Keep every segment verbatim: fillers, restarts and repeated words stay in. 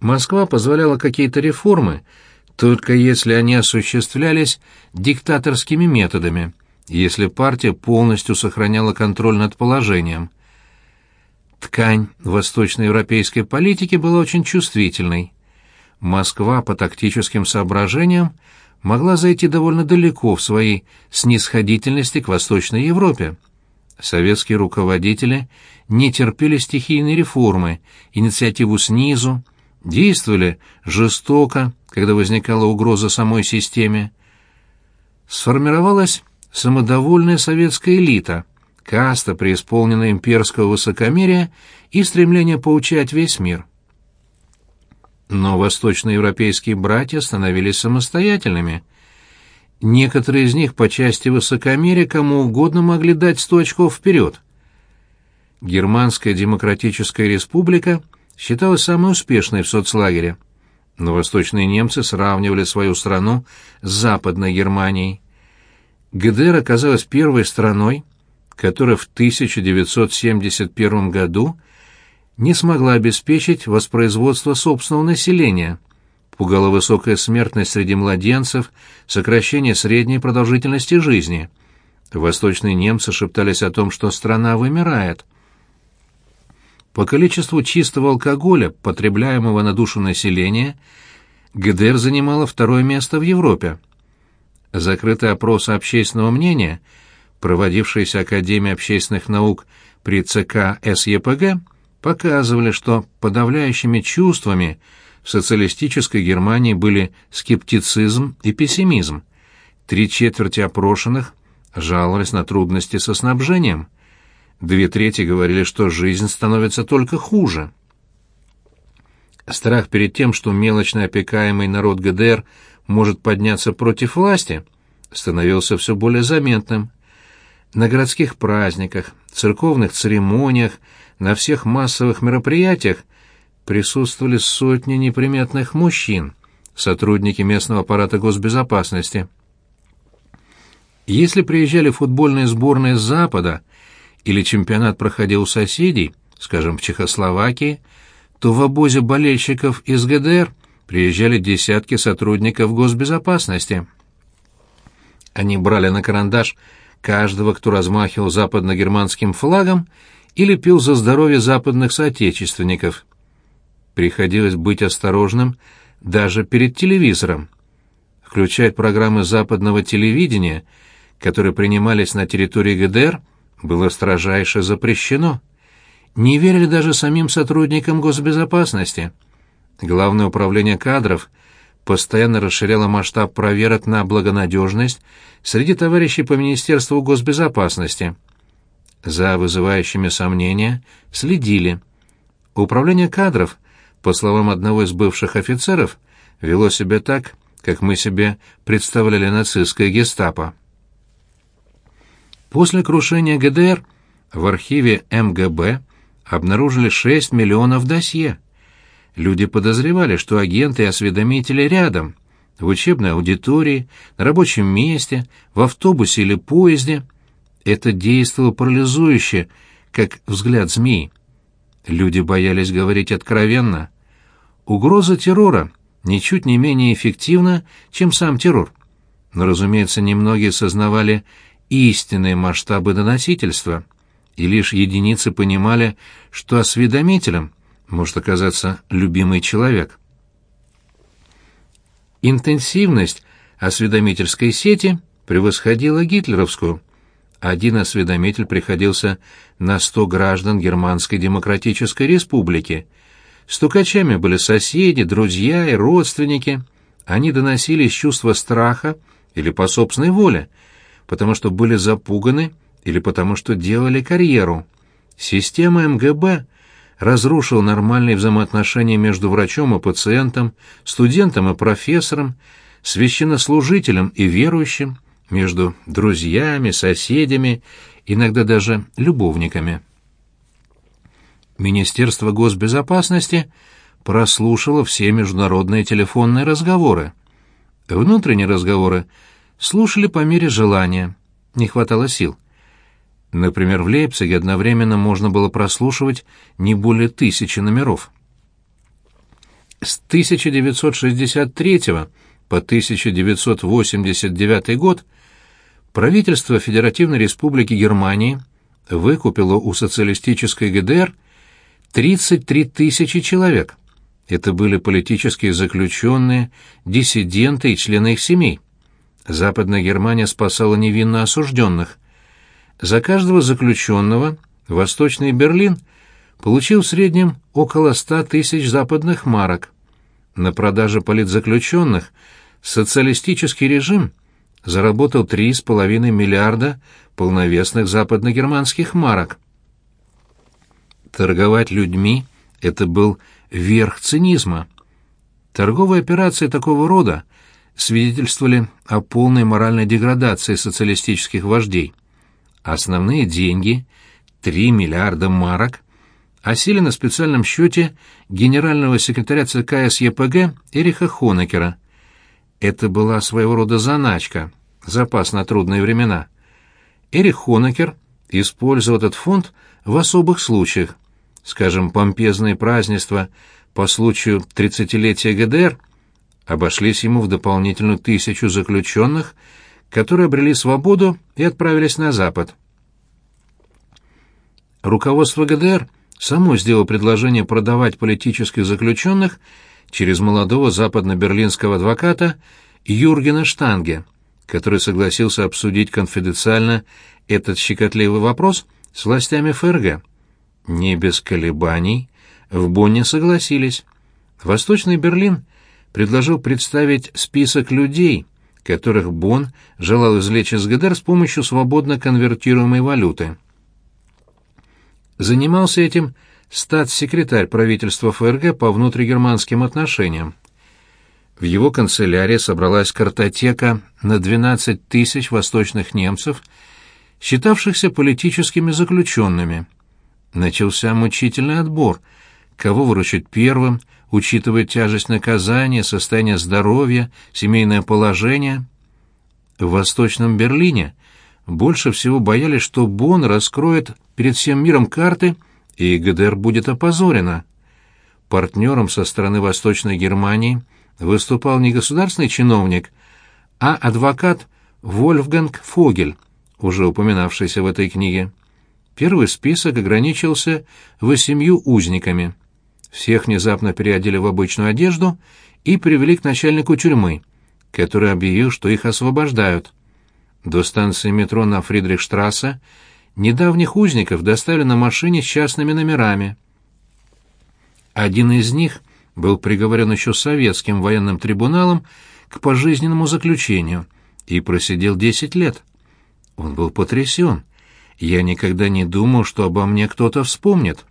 Москва позволяла какие-то реформы, только если они осуществлялись диктаторскими методами, если партия полностью сохраняла контроль над положением. Ткань восточноевропейской политики была очень чувствительной. Москва по тактическим соображениям могла зайти довольно далеко в своей снисходительности к Восточной Европе. Советские руководители не терпели стихийной реформы, инициативу снизу, действовали жестоко, когда возникала угроза самой системе. Сформировалась самодовольная советская элита, каста, преисполненная имперского высокомерия и стремления поучать весь мир. Но восточноевропейские братья становились самостоятельными. Некоторые из них по части высокомерия кому угодно могли дать сто очков вперед. Германская демократическая республика считалась самой успешной в соцлагере, но восточные немцы сравнивали свою страну с Западной Германией. ГДР оказалась первой страной, которая в тысяча девятьсот семьдесят первом году не смогла обеспечить воспроизводство собственного населения. Пугала высокая смертность среди младенцев, сокращение средней продолжительности жизни. Восточные немцы шептались о том, что страна вымирает. По количеству чистого алкоголя, потребляемого на душу населения, ГДР занимала второе место в Европе. Закрытый опрос общественного мнения, проводившийся Академией общественных наук при ЦК СЕПГ, показывали, что подавляющими чувствами в социалистической Германии были скептицизм и пессимизм. Три четверти опрошенных жаловались на трудности со снабжением. Две трети говорили, что жизнь становится только хуже. Страх перед тем, что мелочно опекаемый народ ГДР может подняться против власти, становился все более заметным. На городских праздниках, церковных церемониях, на всех массовых мероприятиях присутствовали сотни неприметных мужчин, сотрудники местного аппарата госбезопасности. Если приезжали футбольные сборные с Запада или чемпионат проходил у соседей, скажем, в Чехословакии, то в обозе болельщиков из ГДР приезжали десятки сотрудников госбезопасности. Они брали на карандаш каждого, кто размахивал западно-германским флагом или пил за здоровье западных соотечественников. Приходилось быть осторожным даже перед телевизором. Включать программы западного телевидения, которые принимались на территории ГДР, было строжайше запрещено. Не верили даже самим сотрудникам госбезопасности. Главное управление кадров постоянно расширяло масштаб проверок на благонадежность среди товарищей по Министерству госбезопасности. За вызывающими сомнения следили. Управление кадров, по словам одного из бывших офицеров, вело себя так, как мы себе представляли нацистское гестапо. После крушения ГДР в архиве эм гэ бэ обнаружили шесть миллионов досье. Люди подозревали, что агенты и осведомители рядом, в учебной аудитории, на рабочем месте, в автобусе или поезде. Это действовало парализующе, как взгляд змеи. Люди боялись говорить откровенно. Угроза террора ничуть не менее эффективна, чем сам террор. Но, разумеется, немногие сознавали истинные масштабы доносительства, и лишь единицы понимали, что осведомителем может оказаться любимый человек. Интенсивность осведомительской сети превосходила гитлеровскую. Один осведомитель приходился на сто граждан Германской Демократической Республики. Стукачами были соседи, друзья и родственники. Они доносили из чувства страха или по собственной воле, потому что были запуганы или потому что делали карьеру. Система эм гэ бэ разрушила нормальные взаимоотношения между врачом и пациентом, студентом и профессором, священнослужителем и верующим, между друзьями, соседями, иногда даже любовниками. Министерство госбезопасности прослушало все международные телефонные разговоры. Внутренние разговоры слушали по мере желания, не хватало сил. Например, в Лейпциге одновременно можно было прослушивать не более тысячи номеров. С тысяча девятьсот шестьдесят третьего по тысяча девятьсот восемьдесят девятый год правительство Федеративной Республики Германии выкупило у социалистической ГДР тридцать три тысячи человек. Это были политические заключенные, диссиденты и члены их семей. Западная Германия спасала невинно осужденных. За каждого заключенного Восточный Берлин получил в среднем около ста тысяч западных марок. На продаже политзаключенных социалистический режим заработал три с половиной миллиарда полновесных западногерманских марок. Торговать людьми — это был верх цинизма. Торговые операции такого рода свидетельствовали о полной моральной деградации социалистических вождей. Основные деньги, три миллиарда марок, осели на специальном счете генерального секретаря ЦК СЕПГ Эриха Хонекера. Это была своего рода заначка, запас на трудные времена. Эрих Хонекер использовал этот фонд в особых случаях. Скажем, помпезные празднества по случаю тридцатилетия ГДР обошлись ему в дополнительную тысячу заключенных, которые обрели свободу и отправились на Запад. Руководство ГДР само сделало предложение продавать политических заключенных через молодого западно-берлинского адвоката Юргена Штанге, который согласился обсудить конфиденциально этот щекотливый вопрос с властями ФРГ. Не без колебаний в Бонне согласились. Восточный Берлин предложил представить список людей, которых Бонн желал извлечь из ГДР с помощью свободно конвертируемой валюты. Занимался этим статс-секретарь правительства ФРГ по внутригерманским отношениям. В его канцелярии собралась картотека на двенадцать тысяч восточных немцев, считавшихся политическими заключенными. Начался мучительный отбор, кого выручить первым, учитывая тяжесть наказания, состояние здоровья, семейное положение. В Восточном Берлине больше всего боялись, что Бонн раскроет перед всем миром карты, и ГДР будет опозорена. Партнером со стороны Восточной Германии выступал не государственный чиновник, а адвокат Вольфганг Фогель, уже упоминавшийся в этой книге. Первый список ограничился восемью узниками. Всех внезапно переодели в обычную одежду и привели к начальнику тюрьмы, который объявил, что их освобождают. До станции метро на Фридрихштрассе недавних узников доставили на машине с частными номерами. Один из них был приговорен еще советским военным трибуналом к пожизненному заключению и просидел десять лет. Он был потрясен. Я никогда не думал, что обо мне кто-то вспомнит.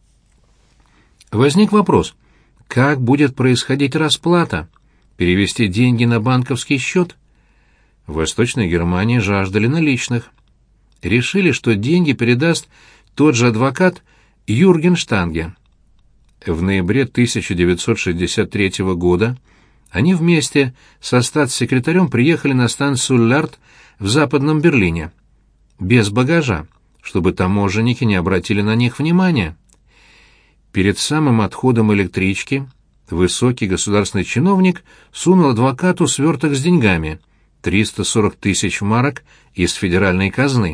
Возник вопрос, как будет происходить расплата? Перевести деньги на банковский счет? В Восточной Германии жаждали наличных. Решили, что деньги передаст тот же адвокат Юрген Штанге. В ноябре тысяча девятьсот шестьдесят третьего года они вместе со статс-секретарем приехали на станцию Лярт в Западном Берлине. Без багажа, чтобы таможенники не обратили на них внимания. Перед самым отходом электрички высокий государственный чиновник сунул адвокату сверток с деньгами — триста сорок тысяч марок из федеральной казны.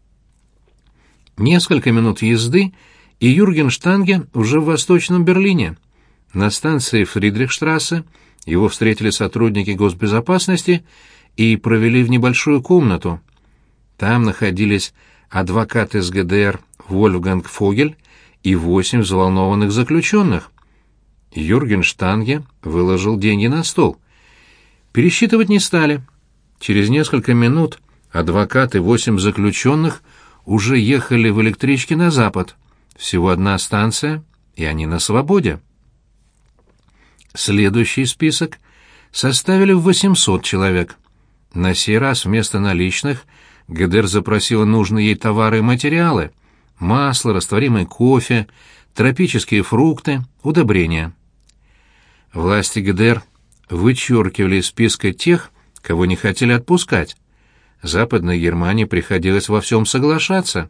Несколько минут езды, и Юрген Штанге уже в Восточном Берлине. На станции Фридрихштрассе его встретили сотрудники госбезопасности и провели в небольшую комнату. Там находились адвокат из ГДР Вольфганг Фогель и восемь взволнованных заключенных. Юрген Штанге выложил деньги на стол. Пересчитывать не стали. Через несколько минут адвокат и восемь заключенных уже ехали в электричке на запад. Всего одна станция, и они на свободе. Следующий список составили в восемьсот человек. На сей раз вместо наличных ГДР запросила нужные ей товары и материалы: масло, растворимый кофе, тропические фрукты, удобрения. Власти ГДР вычеркивали из списка тех, кого не хотели отпускать. Западной Германии приходилось во всем соглашаться.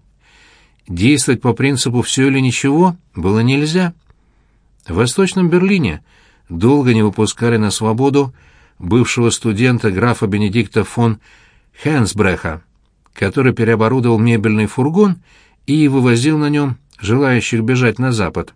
Действовать по принципу «все или ничего» было нельзя. В Восточном Берлине долго не выпускали на свободу бывшего студента графа Бенедикта фон Хенсбреха, который переоборудовал мебельный фургон и вывозил на нем желающих бежать на Запад.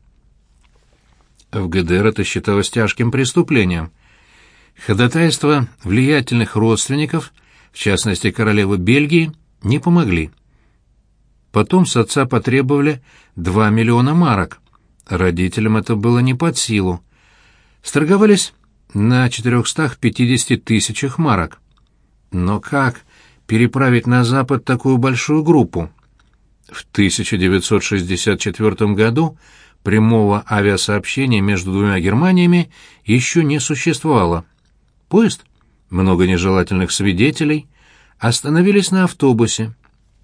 В ГДР это считалось тяжким преступлением. Ходатайства влиятельных родственников, в частности королевы Бельгии, не помогли. Потом с отца потребовали два миллиона марок. Родителям это было не под силу. Сторговались на четырехстах пятидесяти тысячах марок. Но как переправить на Запад такую большую группу? В тысяча девятьсот шестьдесят четвёртом году прямого авиасообщения между двумя Германиями еще не существовало. Поезд, много нежелательных свидетелей, остановились на автобусе.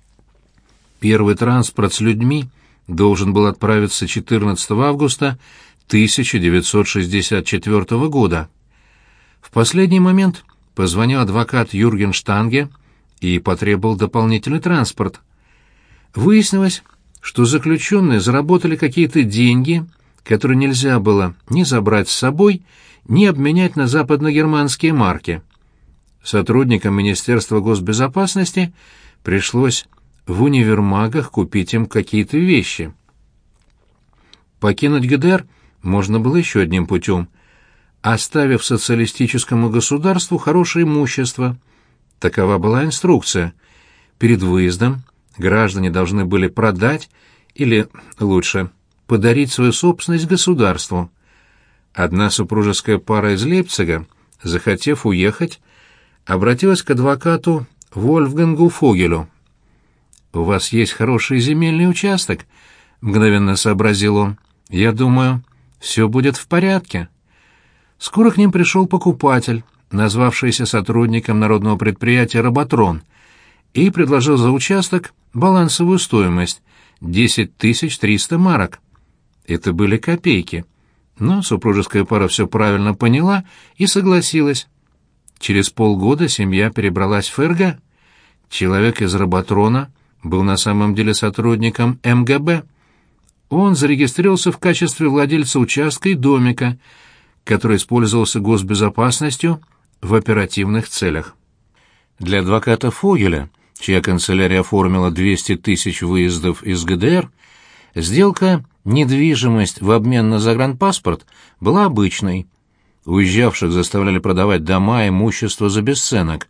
Первый транспорт с людьми должен был отправиться четырнадцатого августа тысяча девятьсот шестьдесят четвёртого года. В последний момент позвонил адвокат Юрген Штанге и потребовал дополнительный транспорт. Выяснилось, что заключенные заработали какие-то деньги, которые нельзя было ни забрать с собой, ни обменять на западногерманские марки. Сотрудникам Министерства госбезопасности пришлось в универмагах купить им какие-то вещи. Покинуть ГДР можно было еще одним путем, оставив социалистическому государству хорошее имущество. Такова была инструкция. Перед выездом граждане должны были продать или, лучше, подарить свою собственность государству. Одна супружеская пара из Лейпцига, захотев уехать, обратилась к адвокату Вольфгангу Фогелю. «У вас есть хороший земельный участок», — мгновенно сообразил он. «Я думаю, все будет в порядке». Скоро к ним пришел покупатель, назвавшийся сотрудником народного предприятия «Роботрон», и предложил за участок балансовую стоимость — десять тысяч триста марок. Это были копейки, но супружеская пара все правильно поняла и согласилась. Через полгода семья перебралась в ФРГ. Человек из «Роботрона» был на самом деле сотрудником эм гэ бэ. Он зарегистрировался в качестве владельца участка и домика, который использовался госбезопасностью в оперативных целях. Для адвоката Фогеля, чья канцелярия оформила двести тысяч выездов из ГДР, сделка «недвижимость в обмен на загранпаспорт» была обычной. Уезжавших заставляли продавать дома и имущество за бесценок.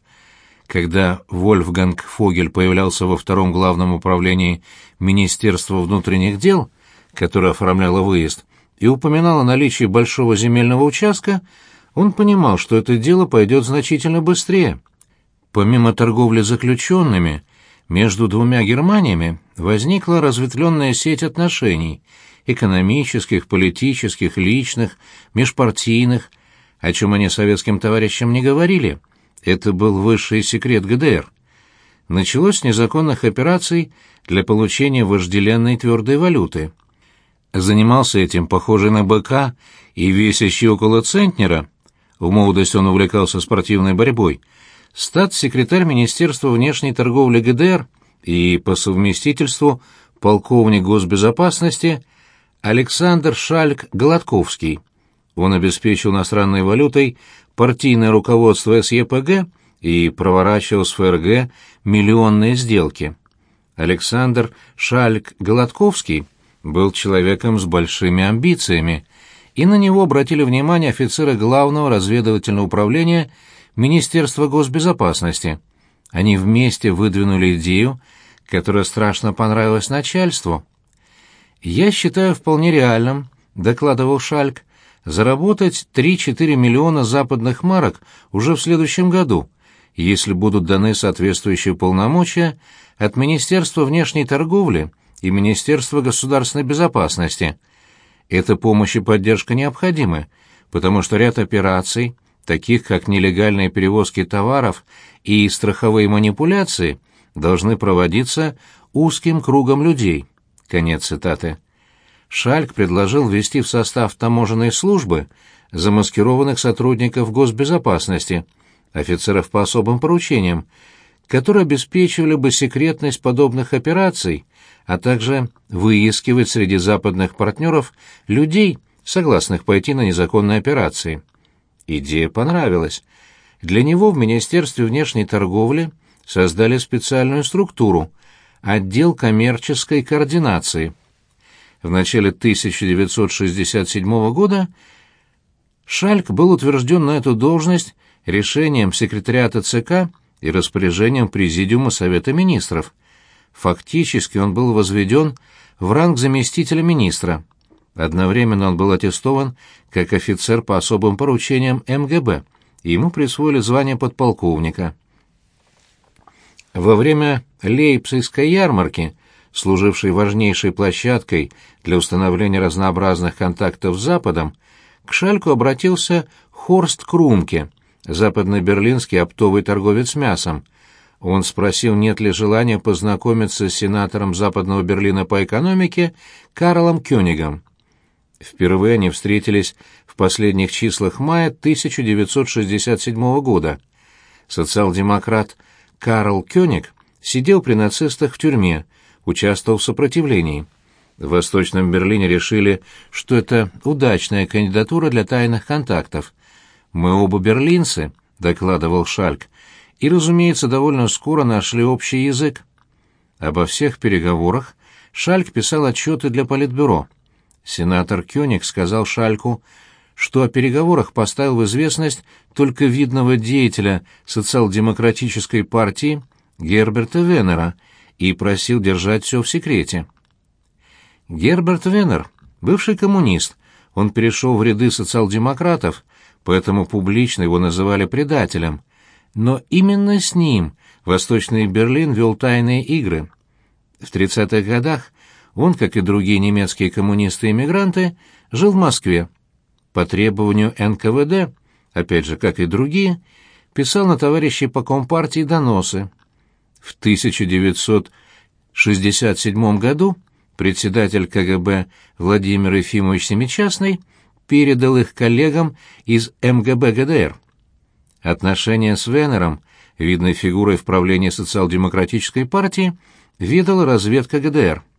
Когда Вольфганг Фогель появлялся во втором главном управлении Министерства внутренних дел, которое оформляло выезд, и упоминал о наличии большого земельного участка, он понимал, что это дело пойдет значительно быстрее. Помимо торговли заключенными, между двумя Германиями возникла разветвленная сеть отношений – экономических, политических, личных, межпартийных, о чем они советским товарищам не говорили. Это был высший секрет ГДР. Началось с незаконных операций для получения вожделенной твердой валюты. Занимался этим похожий на быка и весящий около центнера, в молодости он увлекался спортивной борьбой, статс-секретарь Министерства внешней торговли ГДР и по совместительству полковник госбезопасности Александр Шальк-Гладковский. Он обеспечил иностранной валютой партийное руководство эс е пэ гэ и проворачивал с эф эр гэ миллионные сделки. Александр Шальк-Гладковский был человеком с большими амбициями, и на него обратили внимание офицеры Главного разведывательного управления Министерства госбезопасности. Они вместе выдвинули идею, которая страшно понравилась начальству. «Я считаю вполне реальным», — докладывал Шальк, «заработать три-четыре миллиона западных марок уже в следующем году, если будут даны соответствующие полномочия от Министерства внешней торговли и Министерства государственной безопасности. Эта помощь и поддержка необходимы, потому что ряд операций, таких как нелегальные перевозки товаров и страховые манипуляции, должны проводиться узким кругом людей». Конец цитаты. Шальк предложил ввести в состав таможенной службы замаскированных сотрудников госбезопасности, офицеров по особым поручениям, которые обеспечивали бы секретность подобных операций, а также выискивать среди западных партнеров людей, согласных пойти на незаконные операции. Идея понравилась. Для него в Министерстве внешней торговли создали специальную структуру – отдел коммерческой координации. В начале тысяча девятьсот шестьдесят седьмого года Шальк был утвержден на эту должность решением секретариата ЦК и распоряжением Президиума Совета Министров. Фактически он был возведен в ранг заместителя министра. Одновременно он был аттестован как офицер по особым поручениям эм гэ бэ, и ему присвоили звание подполковника. Во время Лейпцигской ярмарки, служившей важнейшей площадкой для установления разнообразных контактов с Западом, к Шальку обратился Хорст Крумке, западно-берлинский оптовый торговец мясом. Он спросил, нет ли желания познакомиться с сенатором Западного Берлина по экономике Карлом Кёнигом. Впервые они встретились в последних числах мая тысяча девятьсот шестьдесят седьмого года. Социал-демократ Карл Кёниг сидел при нацистах в тюрьме, участвовал в сопротивлении. В Восточном Берлине решили, что это удачная кандидатура для тайных контактов. «Мы оба берлинцы», — докладывал Шальк, и, разумеется, довольно скоро нашли общий язык. Обо всех переговорах Шальк писал отчеты для Политбюро. Сенатор Кёниг сказал Шальку, что о переговорах поставил в известность только видного деятеля социал-демократической партии Герберта Венера и просил держать все в секрете. Герберт Венер — бывший коммунист, он перешел в ряды социал-демократов, поэтому публично его называли предателем. Но именно с ним Восточный Берлин вел тайные игры. В тридцатых годах он, как и другие немецкие коммунисты-эмигранты, жил в Москве. По требованию эн ка вэ дэ, опять же, как и другие, писал на товарищей по Компартии доносы. В тысяча девятьсот шестьдесят седьмом году председатель ка гэ бэ Владимир Ефимович Семичастный передал их коллегам из эм гэ бэ гэ дэ эр. Отношения с Венером, видной фигурой в правлении социал-демократической партии, ведала разведка гэ дэ эр.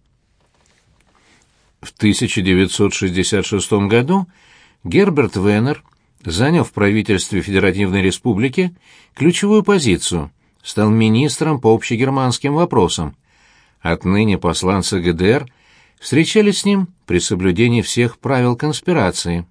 В тысяча девятьсот шестьдесят шестом году Герберт Венер занял в правительстве Федеративной Республики ключевую позицию, стал министром по общегерманским вопросам. Отныне посланцы гэ дэ эр встречались с ним при соблюдении всех правил конспирации.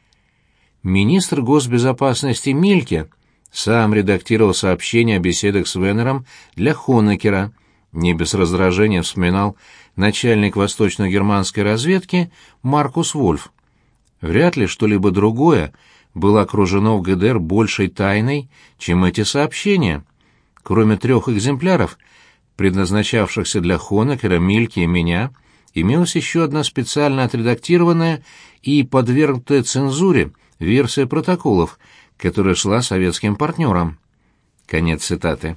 Министр госбезопасности Мильке сам редактировал сообщения о беседах с Венером для Хонекера, не без раздражения вспоминал начальник восточно-германской разведки Маркус Вольф. Вряд ли что-либо другое было окружено в гэ дэ эр большей тайной, чем эти сообщения. Кроме трех экземпляров, предназначавшихся для Хонекера, Мильке и меня, имелась еще одна специально отредактированная и подвергнутая цензуре версия протоколов, которая шла советским партнерам. Конец цитаты.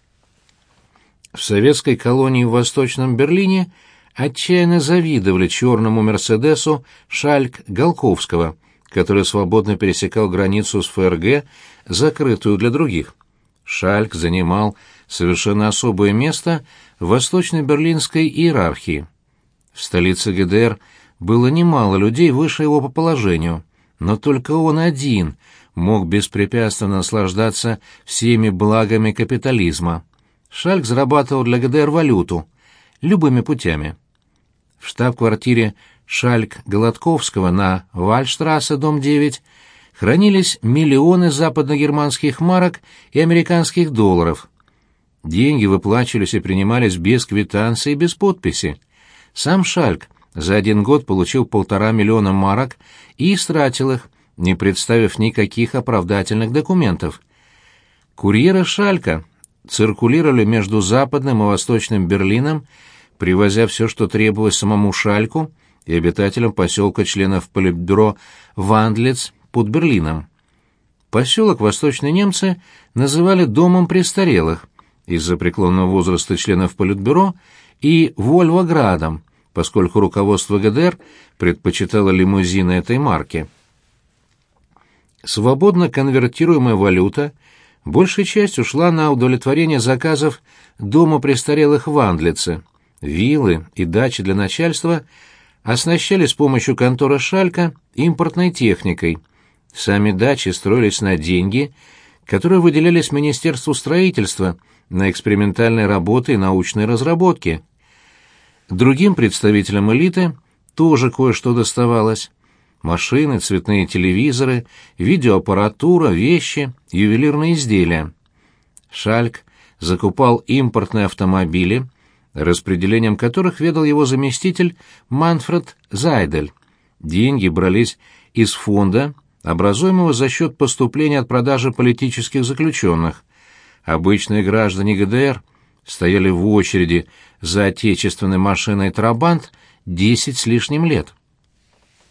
В советской колонии в Восточном Берлине отчаянно завидовали черному «Мерседесу» Шальк-Голковского, который свободно пересекал границу с эф эр гэ, закрытую для других. Шальк занимал совершенно особое место в восточно-берлинской иерархии. В столице гэ дэ эр было немало людей выше его по положению, но только он один мог беспрепятственно наслаждаться всеми благами капитализма. Шальк зарабатывал для гэ дэ эр валюту, любыми путями. В штаб-квартире Шальк-Голодковского на Вальштрассе, дом девять, хранились миллионы западногерманских марок и американских долларов. Деньги выплачивались и принимались без квитанции и без подписи. Сам Шальк за один год получил полтора миллиона марок и истратил их, не представив никаких оправдательных документов. Курьеры Шалька циркулировали между Западным и Восточным Берлином, привозя все, что требовалось самому Шальку и обитателям поселка членов Политбюро Вандлиц под Берлином. Поселок восточные немцы называли «домом престарелых» из-за преклонного возраста членов Политбюро и Вольвоградом, поскольку руководство гэ дэ эр предпочитало лимузины этой марки. Свободно конвертируемая валюта большей частью шла на удовлетворение заказов дома престарелых в Андлице. Виллы и дачи для начальства оснащали с помощью конторы Шалька импортной техникой. Сами дачи строились на деньги, которые выделялись Министерству строительства на экспериментальные работы и научные разработки. Другим представителям элиты тоже кое-что доставалось. Машины, цветные телевизоры, видеоаппаратура, вещи, ювелирные изделия. Шальк закупал импортные автомобили, распределением которых ведал его заместитель Манфред Зайдель. Деньги брались из фонда, образуемого за счет поступления от продажи политических заключенных. Обычные граждане ГДР стояли в очереди за отечественной машиной «Трабант» десять с лишним лет.